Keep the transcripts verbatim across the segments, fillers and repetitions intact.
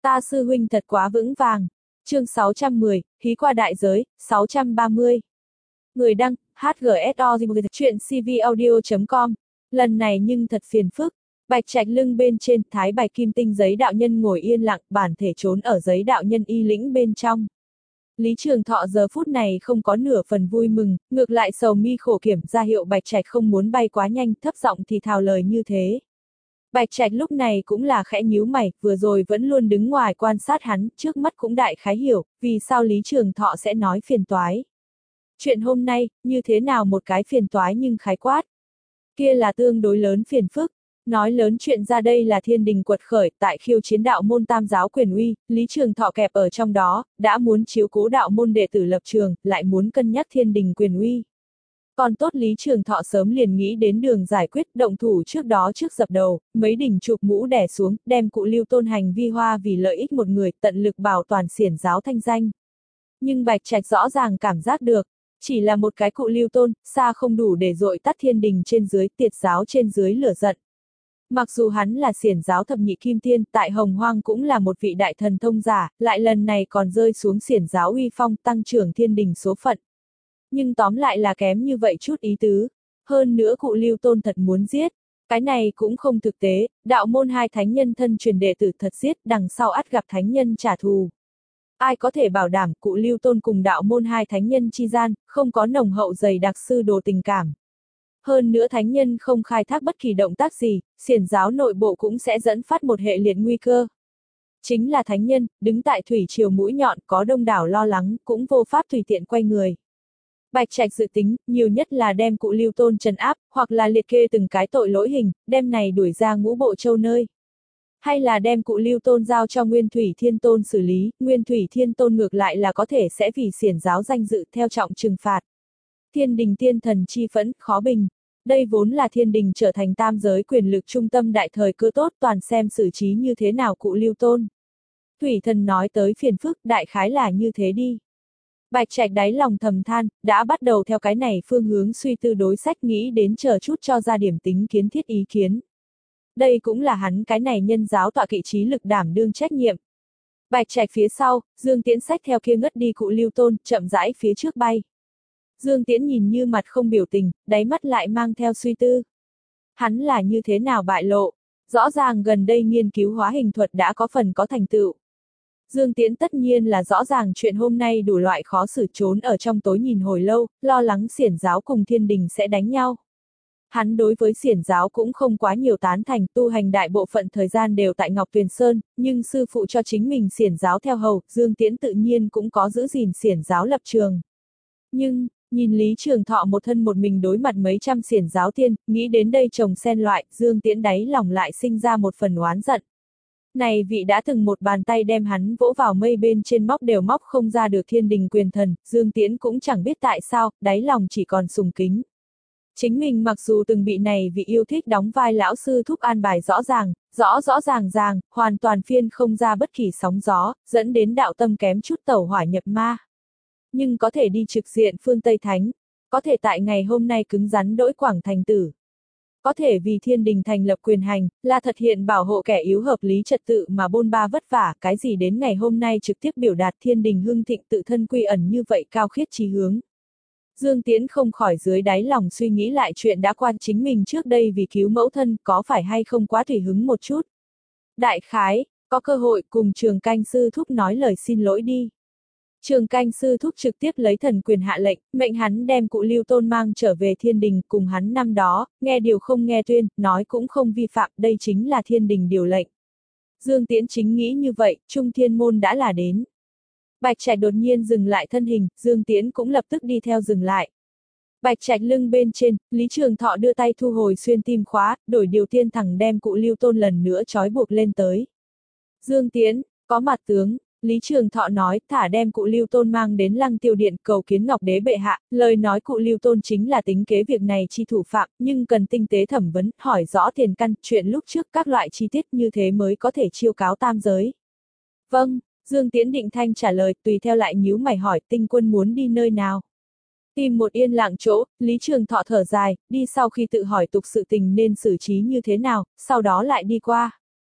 Ta sư huynh thật quá vững vàng. Chương sáu trăm mười, hí qua đại giới, sáu trăm ba mươi. Người đăng, hát giê ét o chuyện cvaudio chấm com. Lần này nhưng thật phiền phức. Bạch Trạch lưng bên trên, thái bạch kim tinh giấy đạo nhân ngồi yên lặng, bản thể trốn ở giấy đạo nhân y lĩnh bên trong. Lý Trường Thọ giờ phút này không có nửa phần vui mừng, ngược lại sầu mi khổ kiểm ra hiệu Bạch Trạch không muốn bay quá nhanh, thấp giọng thì thào lời như thế. Bạch Trạch lúc này cũng là khẽ nhíu mày, vừa rồi vẫn luôn đứng ngoài quan sát hắn, trước mắt cũng đại khái hiểu, vì sao Lý Trường Thọ sẽ nói phiền toái. Chuyện hôm nay, như thế nào một cái phiền toái nhưng khái quát. Kia là tương đối lớn phiền phức. Nói lớn chuyện ra đây là thiên đình quật khởi, tại khiêu chiến đạo môn tam giáo quyền uy, Lý Trường Thọ kẹp ở trong đó, đã muốn chiếu cố đạo môn đệ tử lập trường, lại muốn cân nhắc thiên đình quyền uy. Còn tốt Lý Trường Thọ sớm liền nghĩ đến đường giải quyết, động thủ trước đó trước dập đầu, mấy đỉnh chụp mũ đè xuống, đem cụ Lưu Tôn hành vi hoa vì lợi ích một người, tận lực bảo toàn xiển giáo thanh danh. Nhưng Bạch Trạch rõ ràng cảm giác được, chỉ là một cái cụ Lưu Tôn, xa không đủ để dội tắt thiên đình trên dưới, tiệt giáo trên dưới lửa giận. Mặc dù hắn là xiển giáo thập nhị kim tiên, tại Hồng Hoang cũng là một vị đại thần thông giả, lại lần này còn rơi xuống xiển giáo uy phong, tăng trưởng thiên đình số phận. Nhưng tóm lại là kém như vậy chút ý tứ. Hơn nữa cụ Lưu Tôn thật muốn giết. Cái này cũng không thực tế, đạo môn hai thánh nhân thân truyền đệ tử thật giết, đằng sau ắt gặp thánh nhân trả thù. Ai có thể bảo đảm cụ Lưu Tôn cùng đạo môn hai thánh nhân chi gian, không có nồng hậu dày đặc sư đồ tình cảm. Hơn nữa thánh nhân không khai thác bất kỳ động tác gì, xiển giáo nội bộ cũng sẽ dẫn phát một hệ liệt nguy cơ. Chính là thánh nhân, đứng tại thủy triều mũi nhọn, có đông đảo lo lắng, cũng vô pháp tùy tiện quay người. Bạch Trạch dự tính, nhiều nhất là đem cụ Lưu Tôn trấn áp, hoặc là liệt kê từng cái tội lỗi hình, đem này đuổi ra Ngũ Bộ Châu nơi. Hay là đem cụ Lưu Tôn giao cho Nguyên Thủy Thiên Tôn xử lý, Nguyên Thủy Thiên Tôn ngược lại là có thể sẽ vì xiển giáo danh dự theo trọng trừng phạt. Thiên đình tiên thần chi phẫn, khó bình. Đây vốn là thiên đình trở thành tam giới quyền lực trung tâm đại thời cơ tốt, toàn xem xử trí như thế nào cụ Lưu Tôn. Thủy thần nói tới phiền phức, đại khái là như thế đi. Bạch Trạch đáy lòng thầm than, đã bắt đầu theo cái này phương hướng suy tư đối sách, nghĩ đến chờ chút cho ra điểm tính kiến thiết ý kiến. Đây cũng là hắn cái này nhân giáo tọa kỵ trí lực đảm đương trách nhiệm. Bạch Trạch phía sau, Dương Tiễn xách theo kia ngất đi cụ Lưu Tôn, chậm rãi phía trước bay. Dương Tiễn nhìn như mặt không biểu tình, đáy mắt lại mang theo suy tư. Hắn là như thế nào bại lộ? Rõ ràng gần đây nghiên cứu hóa hình thuật đã có phần có thành tựu. Dương Tiễn tất nhiên là rõ ràng chuyện hôm nay đủ loại khó xử, trốn ở trong tối nhìn hồi lâu, lo lắng xiển giáo cùng thiên đình sẽ đánh nhau. Hắn đối với xiển giáo cũng không quá nhiều tán thành, tu hành đại bộ phận thời gian đều tại Ngọc Tuyền Sơn, nhưng sư phụ cho chính mình xiển giáo theo hầu, Dương Tiễn tự nhiên cũng có giữ gìn xiển giáo lập trường. Nhưng, nhìn Lý Trường Thọ một thân một mình đối mặt mấy trăm xiển giáo tiên, nghĩ đến đây trồng xen loại, Dương Tiễn đáy lòng lại sinh ra một phần oán giận. Này vị đã từng một bàn tay đem hắn vỗ vào mây bên trên móc đều móc không ra được thiên đình quyền thần, Dương Tiễn cũng chẳng biết tại sao, đáy lòng chỉ còn sùng kính. Chính mình mặc dù từng bị này vị yêu thích đóng vai lão sư thúc an bài rõ ràng, rõ rõ ràng ràng, hoàn toàn phiên không ra bất kỳ sóng gió, dẫn đến đạo tâm kém chút tẩu hỏa nhập ma. Nhưng có thể đi trực diện phương Tây Thánh, có thể tại ngày hôm nay cứng rắn đỗi quảng thành tử. Có thể vì thiên đình thành lập quyền hành, là thật hiện bảo hộ kẻ yếu hợp lý trật tự mà bôn ba vất vả, cái gì đến ngày hôm nay trực tiếp biểu đạt thiên đình hưng thịnh tự thân quy ẩn như vậy cao khiết chí hướng. Dương Tiễn không khỏi dưới đáy lòng suy nghĩ lại chuyện đã qua, chính mình trước đây vì cứu mẫu thân có phải hay không quá tùy hứng một chút. Đại khái, có cơ hội cùng Trường Canh sư thúc nói lời xin lỗi đi. Trường Canh sư thúc trực tiếp lấy thần quyền hạ lệnh, mệnh hắn đem cụ Lưu Tôn mang trở về thiên đình, cùng hắn năm đó, nghe điều không nghe tuyên, nói cũng không vi phạm, đây chính là thiên đình điều lệnh. Dương Tiễn chính nghĩ như vậy, Trung Thiên Môn đã là đến. Bạch Trạch đột nhiên dừng lại thân hình, Dương Tiễn cũng lập tức đi theo dừng lại. Bạch Trạch lưng bên trên, Lý Trường Thọ đưa tay thu hồi xuyên tim khóa, đổi điều tiên thẳng đem cụ Lưu Tôn lần nữa trói buộc lên tới. Dương Tiễn, có mặt tướng. Lý Trường Thọ nói, thả đem cụ Lưu Tôn mang đến Lăng Tiêu Điện cầu kiến Ngọc Đế bệ hạ, lời nói cụ Lưu Tôn chính là tính kế việc này chi thủ phạm, nhưng cần tinh tế thẩm vấn, hỏi rõ tiền căn, chuyện lúc trước các loại chi tiết như thế mới có thể chiêu cáo tam giới. Vâng, Dương Tiễn định thanh trả lời, tùy theo lại nhíu mày hỏi Tinh Quân muốn đi nơi nào. Tìm một yên lặng chỗ, Lý Trường Thọ thở dài, đi sau khi tự hỏi tục sự tình nên xử trí như thế nào, sau đó lại đi qua.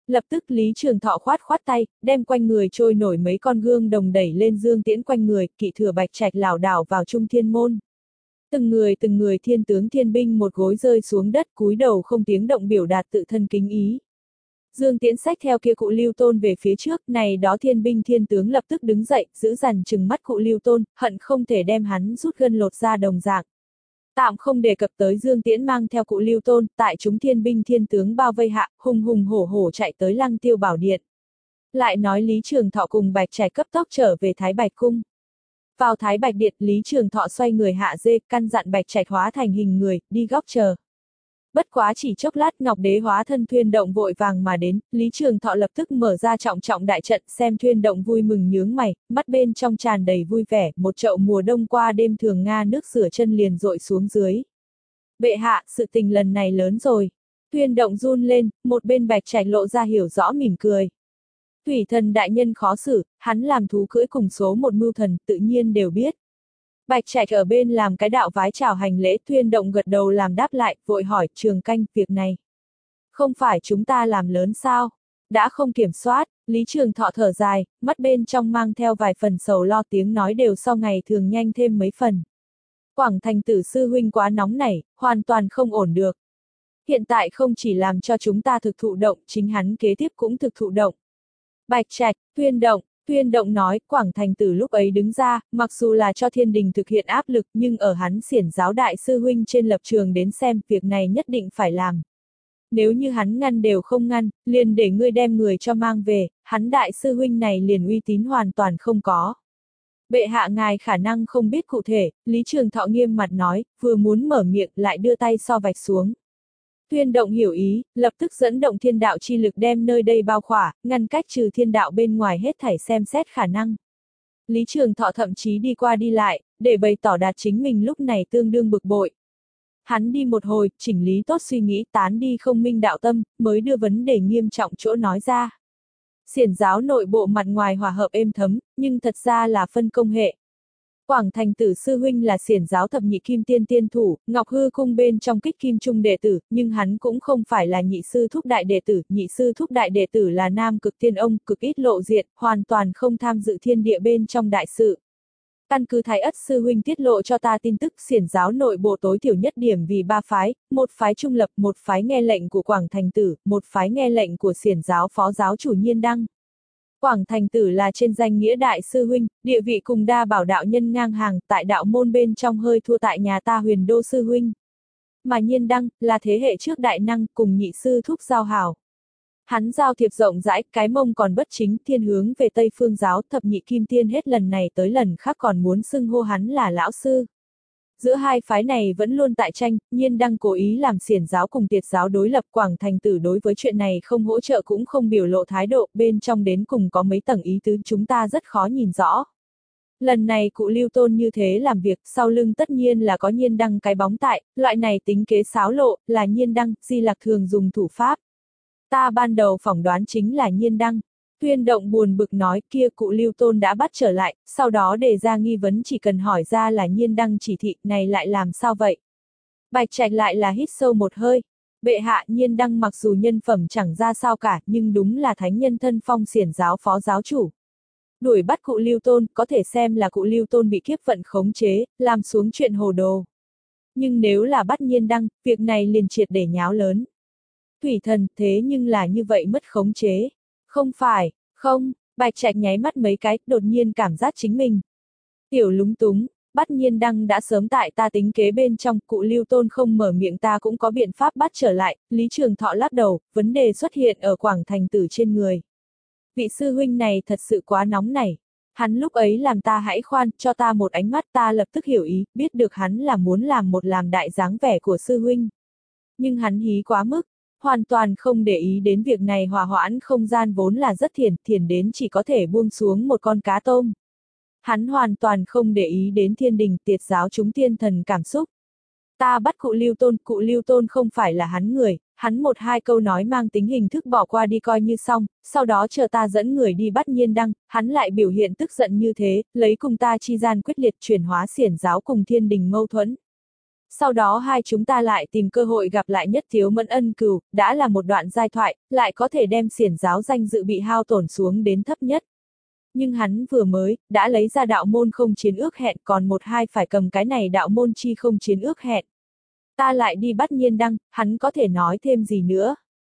Lập tức Lý Trường Thọ khoát khoát tay, đem quanh người trôi nổi mấy con gương đồng đẩy lên Dương Tiễn quanh người, kỵ thừa bạch trạch lảo đảo vào trung thiên môn. Từng người từng người thiên tướng thiên binh một gối rơi xuống đất cúi đầu không tiếng động biểu đạt tự thân kính ý. Dương Tiễn xách theo kia cụ Lưu Tôn về phía trước, này đó thiên binh thiên tướng lập tức đứng dậy, giữ dằn trừng mắt cụ Lưu Tôn, hận không thể đem hắn rút gân lột ra đồng dạng. Tạm không đề cập tới Dương Tiễn mang theo cụ Lưu Tôn, tại chúng thiên binh thiên tướng bao vây hạ, hùng hùng hổ hổ chạy tới Lăng Tiêu Bảo Điện. Lại nói Lý Trường Thọ cùng Bạch Trạch cấp tốc trở về Thái Bạch Cung. Vào Thái Bạch Điện, Lý Trường Thọ xoay người hạ dê, căn dặn Bạch Trạch hóa thành hình người, đi góc chờ. Bất quá chỉ chốc lát Ngọc Đế hóa thân Thuyên Động vội vàng mà đến, Lý Trường Thọ lập tức mở ra trọng trọng đại trận, xem Thuyên Động vui mừng nhướng mày, mắt bên trong tràn đầy vui vẻ, một chậu mùa đông qua đêm thường Nga nước rửa chân liền dội xuống dưới. Bệ hạ, sự tình lần này lớn rồi. Thuyên Động run lên, một bên Bạch Trạch lộ ra hiểu rõ mỉm cười. Thủy thần đại nhân khó xử, hắn làm thú cưỡi cùng số một mưu thần, tự nhiên đều biết. Bạch Trạch ở bên làm cái đạo vái chào hành lễ, Thuyên Động gật đầu làm đáp lại, vội hỏi, Trường Canh, việc này. Không phải chúng ta làm lớn sao? Đã không kiểm soát, Lý Trường Thọ thở dài, mắt bên trong mang theo vài phần sầu lo, tiếng nói đều so ngày thường nhanh thêm mấy phần. Quảng Thành Tử sư huynh quá nóng nảy, hoàn toàn không ổn được. Hiện tại không chỉ làm cho chúng ta thực thụ động, chính hắn kế tiếp cũng thực thụ động. Bạch Trạch, Thuyên Động, Thuyên Động nói, Quảng Thành Tử lúc ấy đứng ra, mặc dù là cho thiên đình thực hiện áp lực, nhưng ở hắn xiển giáo đại sư huynh trên lập trường đến xem, việc này nhất định phải làm. Nếu như hắn ngăn đều không ngăn, liền để ngươi đem người cho mang về, hắn đại sư huynh này liền uy tín hoàn toàn không có. Bệ hạ ngài khả năng không biết cụ thể, Lý Trường Thọ nghiêm mặt nói, vừa muốn mở miệng lại đưa tay so vạch xuống. Thuyên Động hiểu ý, lập tức dẫn động thiên đạo chi lực đem nơi đây bao khỏa, ngăn cách trừ thiên đạo bên ngoài hết thảy xem xét khả năng. Lý Trường Thọ thậm chí đi qua đi lại, để bày tỏ đạt chính mình lúc này tương đương bực bội. Hắn đi một hồi, chỉnh lý tốt suy nghĩ tán đi không minh đạo tâm, mới đưa vấn đề nghiêm trọng chỗ nói ra. Xiển giáo nội bộ mặt ngoài hòa hợp êm thấm, nhưng thật ra là phân công hệ. Quảng Thành Tử sư huynh là xiển giáo thập nhị kim tiên tiên thủ, Ngọc Hư cung bên trong kích kim trung đệ tử, nhưng hắn cũng không phải là nhị sư thúc đại đệ tử, nhị sư thúc đại đệ tử là nam cực tiên ông, cực ít lộ diện, hoàn toàn không tham dự thiên địa bên trong đại sự. Căn cứ Thái Ất sư huynh tiết lộ cho ta tin tức, xiển giáo nội bộ tối thiểu nhất điểm vì ba phái, một phái trung lập, một phái nghe lệnh của Quảng Thành Tử, một phái nghe lệnh của xiển giáo phó giáo chủ Nhiên Đăng. Quảng Thành Tử là trên danh nghĩa đại sư huynh, địa vị cùng đa bảo đạo nhân ngang hàng, tại đạo môn bên trong hơi thua tại nhà ta Huyền Đô sư huynh. Mà Nhiên Đăng, là thế hệ trước đại năng, cùng nhị sư thúc giao hảo. Hắn giao thiệp rộng rãi, cái mông còn bất chính, thiên hướng về Tây Phương giáo, thập nhị kim tiên hết lần này tới lần khác còn muốn xưng hô hắn là lão sư. Giữa hai phái này vẫn luôn tại tranh, Nhiên Đăng cố ý làm xiển giáo cùng tiệt giáo đối lập, Quảng Thành Tử đối với chuyện này không hỗ trợ cũng không biểu lộ thái độ, bên trong đến cùng có mấy tầng ý tứ chúng ta rất khó nhìn rõ. Lần này cụ Lưu Tôn như thế làm việc, sau lưng tất nhiên là có Nhiên Đăng cái bóng tại, loại này tính kế xáo lộ, là Nhiên Đăng, Di Lặc thường dùng thủ pháp. Ta ban đầu phỏng đoán chính là Nhiên Đăng. Thuyên Động buồn bực nói, kia cụ Lưu Tôn đã bắt trở lại, sau đó đề ra nghi vấn chỉ cần hỏi ra là Nhiên Đăng chỉ thị, này lại làm sao vậy? Bạch Trạch lại là hít sâu một hơi. Bệ hạ, Nhiên Đăng mặc dù nhân phẩm chẳng ra sao cả, nhưng đúng là thánh nhân thân phong xiển giáo phó giáo chủ. Đuổi bắt cụ Lưu Tôn, có thể xem là cụ Lưu Tôn bị kiếp vận khống chế, làm xuống chuyện hồ đồ. Nhưng nếu là bắt Nhiên Đăng, việc này liền triệt để nháo lớn. Thủy thần, thế nhưng là như vậy mất khống chế. Không phải, không, Bạch Trạch nháy mắt mấy cái, đột nhiên cảm giác chính mình. Tiểu lúng túng, bắt Nhiên Đăng đã sớm tại ta tính kế bên trong, cụ Lưu Tôn không mở miệng ta cũng có biện pháp bắt trở lại, Lý Trường Thọ lắc đầu, vấn đề xuất hiện ở Quảng Thành Tử trên người. Vị sư huynh này thật sự quá nóng nảy. Hắn lúc ấy làm ta hãy khoan, cho ta một ánh mắt ta lập tức hiểu ý, biết được hắn là muốn làm một làm đại dáng vẻ của sư huynh. Nhưng hắn hí quá mức. Hoàn toàn không để ý đến việc này hòa hoãn không gian vốn là rất thiền, thiền đến chỉ có thể buông xuống một con cá tôm. Hắn hoàn toàn không để ý đến thiên đình tiệt giáo chúng tiên thần cảm xúc. Ta bắt cụ Lưu Tôn, cụ Lưu Tôn không phải là hắn người, hắn một hai câu nói mang tính hình thức bỏ qua đi coi như xong, sau đó chờ ta dẫn người đi bắt Nhiên Đăng, hắn lại biểu hiện tức giận như thế, lấy cùng ta chi gian quyết liệt chuyển hóa xiển giáo cùng thiên đình mâu thuẫn. Sau đó hai chúng ta lại tìm cơ hội gặp lại Nhất Thiếu Mẫn ân cừu, đã là một đoạn giai thoại, lại có thể đem xiển giáo danh dự bị hao tổn xuống đến thấp nhất. Nhưng hắn vừa mới, đã lấy ra đạo môn không chiến ước hẹn, còn một hai phải cầm cái này đạo môn chi không chiến ước hẹn. Ta lại đi bắt Nhiên Đăng, hắn có thể nói thêm gì nữa.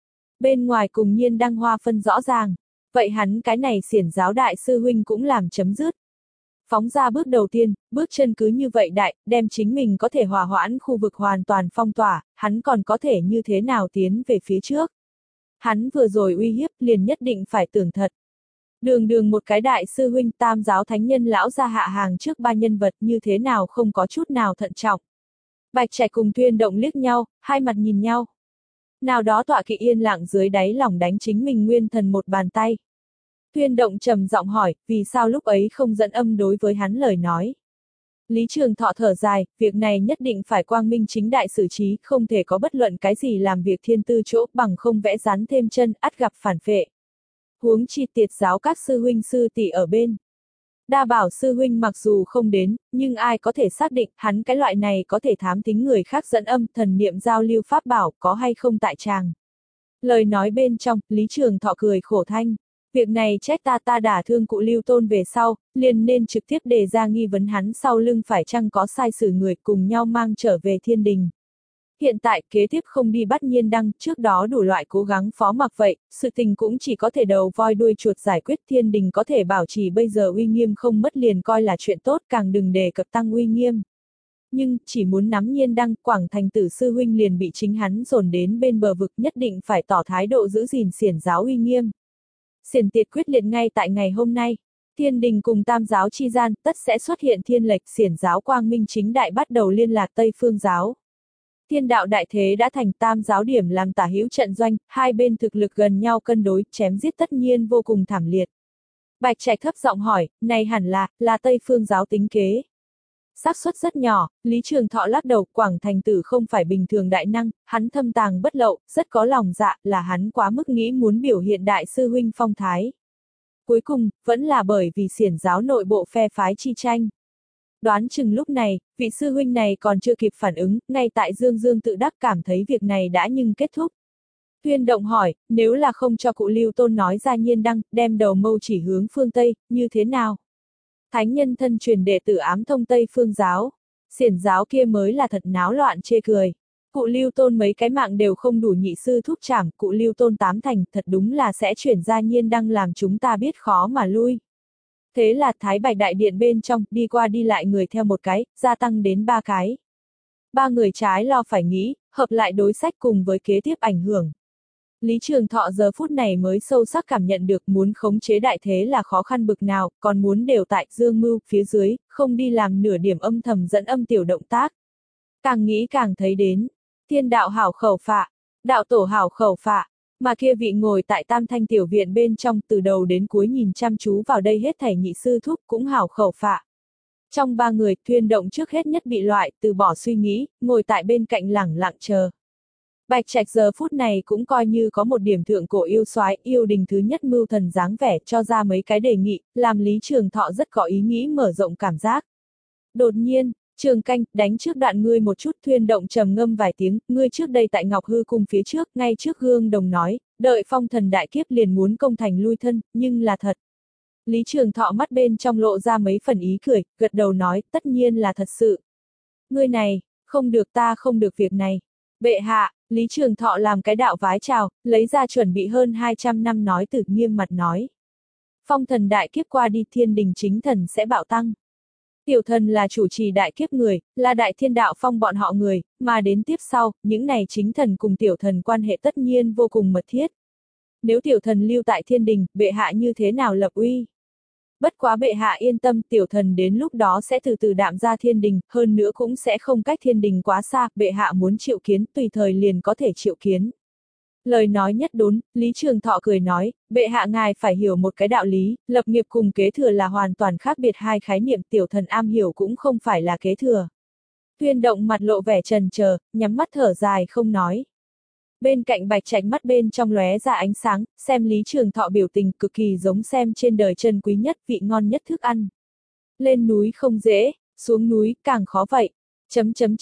Bên ngoài cùng Nhiên Đăng hoa phân rõ ràng, vậy hắn cái này xiển giáo đại sư huynh cũng làm chấm dứt. Phóng ra bước đầu tiên, bước chân cứ như vậy đại, đem chính mình có thể hòa hoãn khu vực hoàn toàn phong tỏa, hắn còn có thể như thế nào tiến về phía trước. Hắn vừa rồi uy hiếp liền nhất định phải tưởng thật. Đường đường một cái đại sư huynh tam giáo thánh nhân lão ra hạ hàng trước ba nhân vật như thế nào không có chút nào thận trọng. Bạch Trạch cùng Tuyên Động liếc nhau, hai mặt nhìn nhau. Nào đó tọa kỵ yên lặng dưới đáy lòng đánh chính mình nguyên thần một bàn tay. Tuyên Động trầm giọng hỏi, vì sao lúc ấy không dẫn âm đối với hắn lời nói. Lý Trường Thọ thở dài, việc này nhất định phải quang minh chính đại xử trí, không thể có bất luận cái gì làm việc thiên tư chỗ bằng không vẽ rắn thêm chân, ắt gặp phản phệ. Huống chi tiệt giáo các sư huynh sư tỷ ở bên. Đa bảo sư huynh mặc dù không đến, nhưng ai có thể xác định hắn cái loại này có thể thám thính người khác dẫn âm thần niệm giao lưu pháp bảo có hay không tại tràng. Lời nói bên trong, Lý Trường Thọ cười khổ thanh. Việc này trách ta ta đả thương cụ Lưu Tôn về sau, liền nên trực tiếp đề ra nghi vấn hắn sau lưng phải chăng có sai xử người cùng nhau mang trở về thiên đình. Hiện tại kế tiếp không đi bắt Nhiên Đăng, trước đó đủ loại cố gắng phó mặc vậy, sự tình cũng chỉ có thể đầu voi đuôi chuột giải quyết, thiên đình có thể bảo trì bây giờ uy nghiêm không mất liền coi là chuyện tốt, càng đừng đề cập tăng uy nghiêm. Nhưng, chỉ muốn nắm Nhiên Đăng, Quảng Thành Tử sư huynh liền bị chính hắn dồn đến bên bờ vực, nhất định phải tỏ thái độ giữ gìn xiển giáo uy nghiêm. Xiển tiệt quyết liệt ngay tại ngày hôm nay, thiên đình cùng tam giáo chi gian, tất sẽ xuất hiện thiên lệch, xiển giáo quang minh chính đại bắt đầu liên lạc Tây Phương giáo. Thiên đạo đại thế đã thành, tam giáo điểm làm tả hữu trận doanh, hai bên thực lực gần nhau cân đối, chém giết tất nhiên vô cùng thảm liệt. Bạch Trạch thấp giọng hỏi, này hẳn là, là Tây Phương giáo tính kế. Xác suất rất nhỏ, Lý Trường Thọ lắc đầu, Quảng Thành Tử không phải bình thường đại năng, hắn thâm tàng bất lậu, rất có lòng dạ, là hắn quá mức nghĩ muốn biểu hiện đại sư huynh phong thái. Cuối cùng, vẫn là bởi vì xiển giáo nội bộ phe phái chi tranh. Đoán chừng lúc này, vị sư huynh này còn chưa kịp phản ứng, ngay tại Dương Dương tự đắc cảm thấy việc này đã nhưng kết thúc. Tuyên Động hỏi, nếu là không cho cụ Lưu Tôn nói ra Nhiên Đăng, đem đầu mâu chỉ hướng phương Tây, như thế nào? Thánh nhân thân truyền đệ tử ám thông Tây Phương giáo, xiển giáo kia mới là thật náo loạn chê cười. Cụ Lưu Tôn mấy cái mạng đều không đủ nhị sư thúc trảm, cụ Lưu Tôn tám thành, thật đúng là sẽ chuyển ra Nhiên Đăng làm chúng ta biết khó mà lui. Thế là Thái Bạch Đại Điện bên trong, đi qua đi lại người theo một cái, gia tăng đến ba cái. Ba người trái lo phải nghĩ, hợp lại đối sách cùng với kế tiếp ảnh hưởng. Lý Trường Thọ giờ phút này mới sâu sắc cảm nhận được muốn khống chế đại thế là khó khăn bực nào, còn muốn đều tại dương mưu phía dưới, không đi làm nửa điểm âm thầm dẫn âm tiểu động tác. Càng nghĩ càng thấy đến, thiên đạo hảo khẩu phạ, đạo tổ hảo khẩu phạ. Mà kia vị ngồi tại tam thanh tiểu viện bên trong từ đầu đến cuối nhìn chăm chú vào đây hết thảy nhị sư thúc cũng hảo khẩu phạ. Trong ba người, Tuyên Động trước hết nhất bị loại, từ bỏ suy nghĩ, ngồi tại bên cạnh lẳng lặng chờ. Bạch Trạch giờ phút này cũng coi như có một điểm thượng cổ yêu soái, yêu đình thứ nhất mưu thần dáng vẻ, cho ra mấy cái đề nghị, làm Lý Trường Thọ rất có ý nghĩ mở rộng cảm giác. Đột nhiên, Trường Canh, đánh trước đoạn ngươi một chút. Tuyên Động trầm ngâm vài tiếng, ngươi trước đây tại Ngọc Hư Cung phía trước, ngay trước gương đồng nói, đợi phong thần đại kiếp liền muốn công thành lui thân, nhưng là thật. Lý Trường Thọ mắt bên trong lộ ra mấy phần ý cười, gật đầu nói, tất nhiên là thật sự. Ngươi này, không được ta không được việc này. Bệ hạ, Lý Trường Thọ làm cái đạo vái chào, lấy ra chuẩn bị hơn hai trăm năm nói từ nghiêm mặt nói. Phong thần đại kiếp qua đi thiên đình chính thần sẽ bạo tăng. Tiểu thần là chủ trì đại kiếp người, là đại thiên đạo phong bọn họ người, mà đến tiếp sau, những này chính thần cùng tiểu thần quan hệ tất nhiên vô cùng mật thiết. Nếu tiểu thần lưu tại thiên đình, bệ hạ như thế nào lập uy? Bất quá bệ hạ yên tâm, tiểu thần đến lúc đó sẽ từ từ đạm ra thiên đình, hơn nữa cũng sẽ không cách thiên đình quá xa, bệ hạ muốn triệu kiến, tùy thời liền có thể triệu kiến. Lời nói nhất đốn, Lý Trường Thọ cười nói, bệ hạ ngài phải hiểu một cái đạo lý, lập nghiệp cùng kế thừa là hoàn toàn khác biệt hai khái niệm, tiểu thần am hiểu cũng không phải là kế thừa. Tuyên Động mặt lộ vẻ trần chờ, nhắm mắt thở dài không nói. Bên cạnh Bạch Trạch mắt bên trong lóe ra ánh sáng, xem Lý Trường Thọ biểu tình cực kỳ giống xem trên đời chân quý nhất, vị ngon nhất thức ăn. Lên núi không dễ, xuống núi càng khó vậy. Chấm chấm chấm,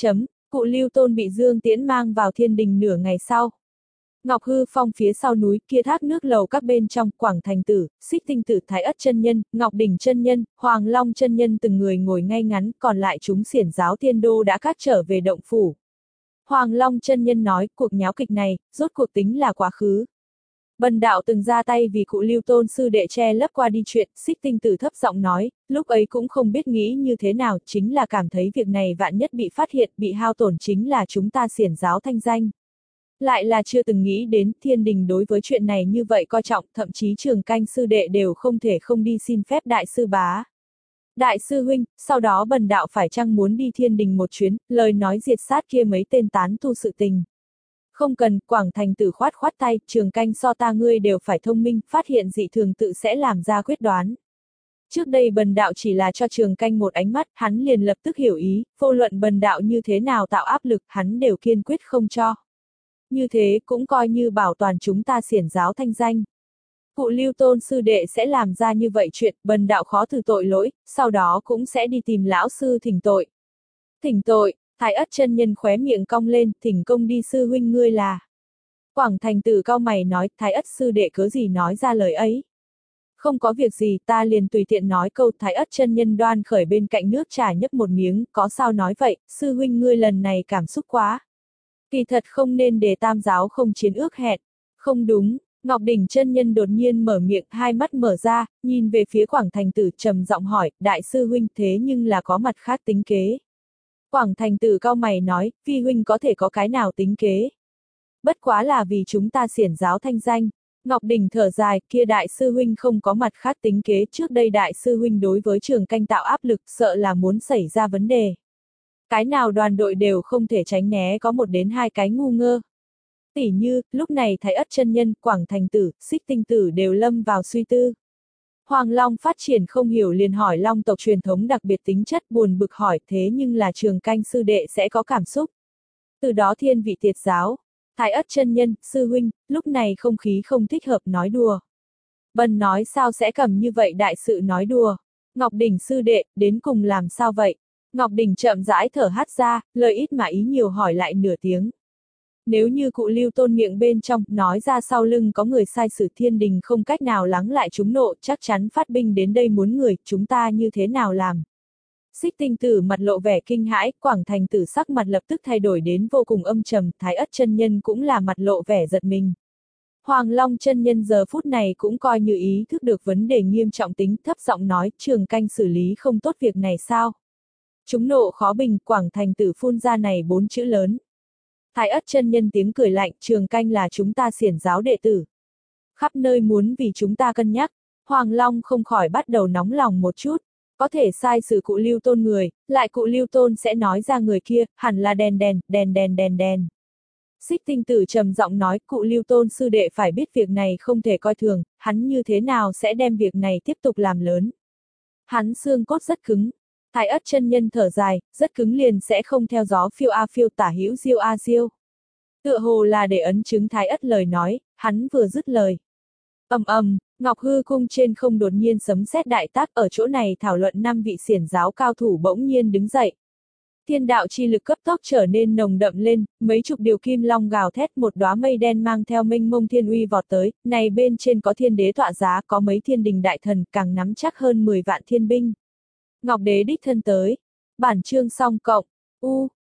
Cụ Lưu Tôn bị Dương Tiễn mang vào thiên đình nửa ngày sau. Ngọc Hư Phong phía sau núi kia thác nước lầu các bên trong, Quảng Thành Tử, Xích Tinh Tử, Thái Ất chân nhân, Ngọc Đỉnh chân nhân, Hoàng Long chân nhân từng người ngồi ngay ngắn, còn lại chúng xiển giáo thiên đô đã cát trở về động phủ. Hoàng Long chân nhân nói, cuộc nháo kịch này, rốt cuộc tính là quá khứ. Bần đạo từng ra tay vì cụ Lưu Tôn sư đệ che lấp qua đi chuyện, Xích Tinh Tử thấp giọng nói, lúc ấy cũng không biết nghĩ như thế nào, chính là cảm thấy việc này vạn nhất bị phát hiện, bị hao tổn chính là chúng ta xiển giáo thanh danh. Lại là chưa từng nghĩ đến thiên đình đối với chuyện này như vậy coi trọng, thậm chí Trường Canh sư đệ đều không thể không đi xin phép đại sư bá. Đại sư huynh, sau đó bần đạo phải chăng muốn đi thiên đình một chuyến, lời nói diệt sát kia mấy tên tán tu sự tình. Không cần, Quảng Thành Tử khoát khoát tay, Trường Canh so ta ngươi đều phải thông minh, phát hiện dị thường tự sẽ làm ra quyết đoán. Trước đây bần đạo chỉ là cho Trường Canh một ánh mắt, hắn liền lập tức hiểu ý, vô luận bần đạo như thế nào tạo áp lực, hắn đều kiên quyết không cho. Như thế cũng coi như bảo toàn chúng ta xiển giáo thanh danh. Cụ Lưu Tôn sư đệ sẽ làm ra như vậy chuyện, bần đạo khó thử tội lỗi, sau đó cũng sẽ đi tìm lão sư thỉnh tội. Thỉnh tội, Thái Ất chân nhân khóe miệng cong lên, thỉnh công đi sư huynh ngươi là. Quảng Thành Tử cau mày nói, Thái Ất sư đệ cớ gì nói ra lời ấy. Không có việc gì, ta liền tùy tiện nói câu. Thái Ất chân nhân đoan khởi bên cạnh nước trà nhấp một miếng, có sao nói vậy, sư huynh ngươi lần này cảm xúc quá. Kỳ thật không nên để tam giáo không chiến ước hẹn. Không đúng, Ngọc Đỉnh chân nhân đột nhiên mở miệng, hai mắt mở ra, nhìn về phía Quảng Thành Tử trầm giọng hỏi, đại sư huynh thế nhưng là có mặt khác tính kế. Quảng Thành Tử cau mày nói, vi huynh có thể có cái nào tính kế. Bất quá là vì chúng ta xiển giáo thanh danh. Ngọc Đỉnh thở dài, kia đại sư huynh không có mặt khác tính kế, trước đây đại sư huynh đối với Trường Canh tạo áp lực, sợ là muốn xảy ra vấn đề. Cái nào đoàn đội đều không thể tránh né có một đến hai cái ngu ngơ. Tỉ như, lúc này Thái Ất chân nhân, Quảng Thành Tử, Xích Tinh Tử đều lâm vào suy tư. Hoàng Long phát triển không hiểu liền hỏi Long tộc truyền thống đặc biệt tính chất, buồn bực hỏi thế nhưng là Trường Canh sư đệ sẽ có cảm xúc. Từ đó thiên vị tiệt giáo. Thái Ất chân nhân, sư huynh, lúc này không khí không thích hợp nói đùa. Bần nói sao sẽ cầm như vậy đại sự nói đùa. Ngọc Đỉnh sư đệ, đến cùng làm sao vậy? Ngọc Đỉnh chậm rãi thở hắt ra, lời ít mà ý nhiều hỏi lại nửa tiếng. Nếu như cụ Lưu Tôn miệng bên trong, nói ra sau lưng có người sai sử thiên đình không cách nào lắng lại chúng nộ, chắc chắn phát binh đến đây muốn người, chúng ta như thế nào làm? Xích Tinh Tử mặt lộ vẻ kinh hãi, Quảng Thành Tử sắc mặt lập tức thay đổi đến vô cùng âm trầm, Thái Ất chân nhân cũng là mặt lộ vẻ giật mình. Hoàng Long chân nhân giờ phút này cũng coi như ý thức được vấn đề nghiêm trọng tính, thấp giọng nói, Trường Canh xử lý không tốt việc này sao? Chúng nộ khó bình, Quảng Thành Tử phun ra này bốn chữ lớn. Thái Ất chân nhân tiếng cười lạnh, Trường Canh là chúng ta xiển giáo đệ tử. Khắp nơi muốn vì chúng ta cân nhắc, Hoàng Long không khỏi bắt đầu nóng lòng một chút. Có thể sai sử cụ Lưu Tôn người, lại cụ Lưu Tôn sẽ nói ra người kia, hẳn là đèn đèn, đèn đèn đèn đèn. Xích Tinh Tử trầm giọng nói, cụ Lưu Tôn sư đệ phải biết việc này không thể coi thường, hắn như thế nào sẽ đem việc này tiếp tục làm lớn. Hắn xương cốt rất cứng. Thái Ất chân nhân thở dài, rất cứng liền sẽ không theo gió phiêu a phiêu tả hữu diêu a diêu. Tựa hồ là để ấn chứng Thái Ất lời nói, hắn vừa dứt lời. Ầm ầm, Ngọc Hư cung trên không đột nhiên sấm sét đại tác, ở chỗ này thảo luận năm vị xiển giáo cao thủ bỗng nhiên đứng dậy. Thiên đạo chi lực cấp tốc trở nên nồng đậm lên, mấy chục điều kim long gào thét, một đóa mây đen mang theo mênh mông thiên uy vọt tới, này bên trên có thiên đế tọa giá, có mấy thiên đình đại thần, càng nắm chắc hơn mười vạn thiên binh. Ngọc đế đích thân tới. Bản chương xong cộng. U